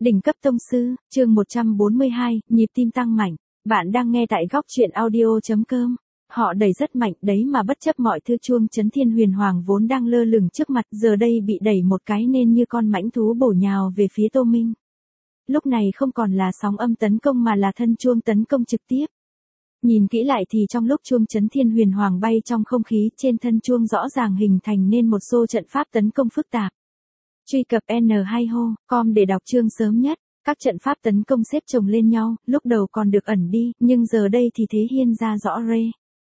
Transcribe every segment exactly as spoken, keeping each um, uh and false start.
Đỉnh cấp tông sư, chương một trăm bốn mươi hai, nhịp tim tăng mạnh. Bạn đang nghe tại góc truyện audio chấm com. Họ đẩy rất mạnh đấy mà bất chấp mọi thứ chuông chấn thiên huyền hoàng vốn đang lơ lửng trước mặt giờ đây bị đẩy một cái nên như con mãnh thú bổ nhào về phía Tô Minh. Lúc này không còn là sóng âm tấn công mà là thân chuông tấn công trực tiếp. Nhìn kỹ lại thì trong lúc chuông chấn thiên huyền hoàng bay trong không khí trên thân chuông rõ ràng hình thành nên một xô trận pháp tấn công phức tạp. Truy cập en hai hô chấm com để đọc chương sớm nhất. Các trận pháp tấn công xếp chồng lên nhau, lúc đầu còn được ẩn đi, nhưng giờ đây thì thế hiên ra rõ rê.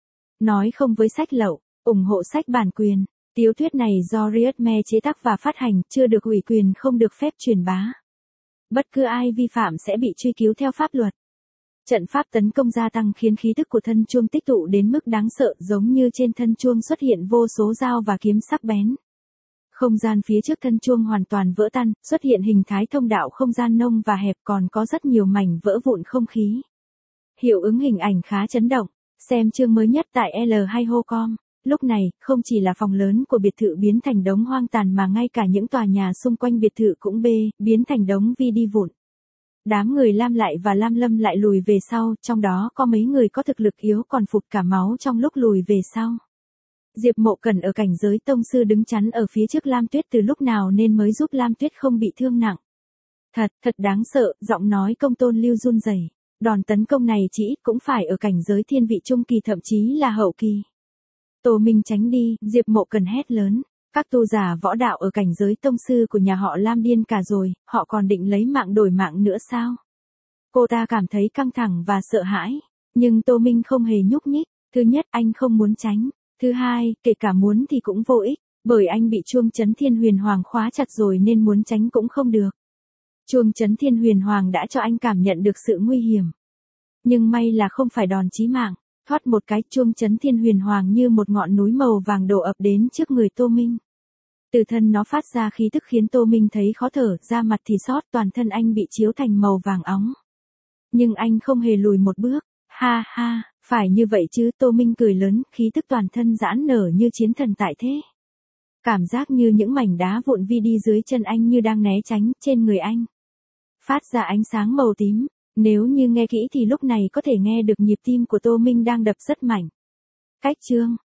Nói không với sách lậu, ủng hộ sách bản quyền. Tiểu thuyết này do Riotme chế tác và phát hành, chưa được ủy quyền không được phép truyền bá. Bất cứ ai vi phạm sẽ bị truy cứu theo pháp luật. Trận pháp tấn công gia tăng khiến khí tức của thân chuông tích tụ đến mức đáng sợ, giống như trên thân chuông xuất hiện vô số dao và kiếm sắc bén. Không gian phía trước thân chuông hoàn toàn vỡ tan, xuất hiện hình thái thông đạo không gian nông và hẹp, còn có rất nhiều mảnh vỡ vụn không khí. Hiệu ứng hình ảnh khá chấn động. Xem chương mới nhất tại L hai hô chấm com. Lúc này, không chỉ là phòng lớn của biệt thự biến thành đống hoang tàn mà ngay cả những tòa nhà xung quanh biệt thự cũng bê, biến thành đống vi đi vụn. Đám người Lam Lại và Lam Lâm lại lùi về sau, trong đó có mấy người có thực lực yếu còn phụt cả máu trong lúc lùi về sau. Diệp Mộ Cần ở cảnh giới tông sư đứng chắn ở phía trước Lam Tuyết từ lúc nào nên mới giúp Lam Tuyết không bị thương nặng. Thật, thật đáng sợ, giọng nói Công Tôn Lưu run rẩy. Đòn tấn công này chỉ ít cũng phải ở cảnh giới thiên vị trung kỳ thậm chí là hậu kỳ. Tô Minh tránh đi, Diệp Mộ Cần hét lớn. Các tu giả võ đạo ở cảnh giới tông sư của nhà họ Lam điên cả rồi, họ còn định lấy mạng đổi mạng nữa sao? Cô ta cảm thấy căng thẳng và sợ hãi, nhưng Tô Minh không hề nhúc nhích. Thứ nhất, anh không muốn tránh. Thứ hai, kể cả muốn thì cũng vô ích, bởi anh bị chuông chấn thiên huyền hoàng khóa chặt rồi nên muốn tránh cũng không được. Chuông chấn thiên huyền hoàng đã cho anh cảm nhận được sự nguy hiểm. Nhưng may là không phải đòn chí mạng, thoát một cái chuông chấn thiên huyền hoàng như một ngọn núi màu vàng đổ ập đến trước người Tô Minh. Từ thân nó phát ra khí tức khiến Tô Minh thấy khó thở, da mặt thì sót, toàn thân anh bị chiếu thành màu vàng óng. Nhưng anh không hề lùi một bước, ha ha. Phải như vậy chứ, Tô Minh cười lớn, khí tức toàn thân giãn nở như chiến thần tại thế. Cảm giác như những mảnh đá vụn vi đi dưới chân anh như đang né tránh, trên người anh. Phát ra ánh sáng màu tím, nếu như nghe kỹ thì lúc này có thể nghe được nhịp tim của Tô Minh đang đập rất mạnh. Cách chương,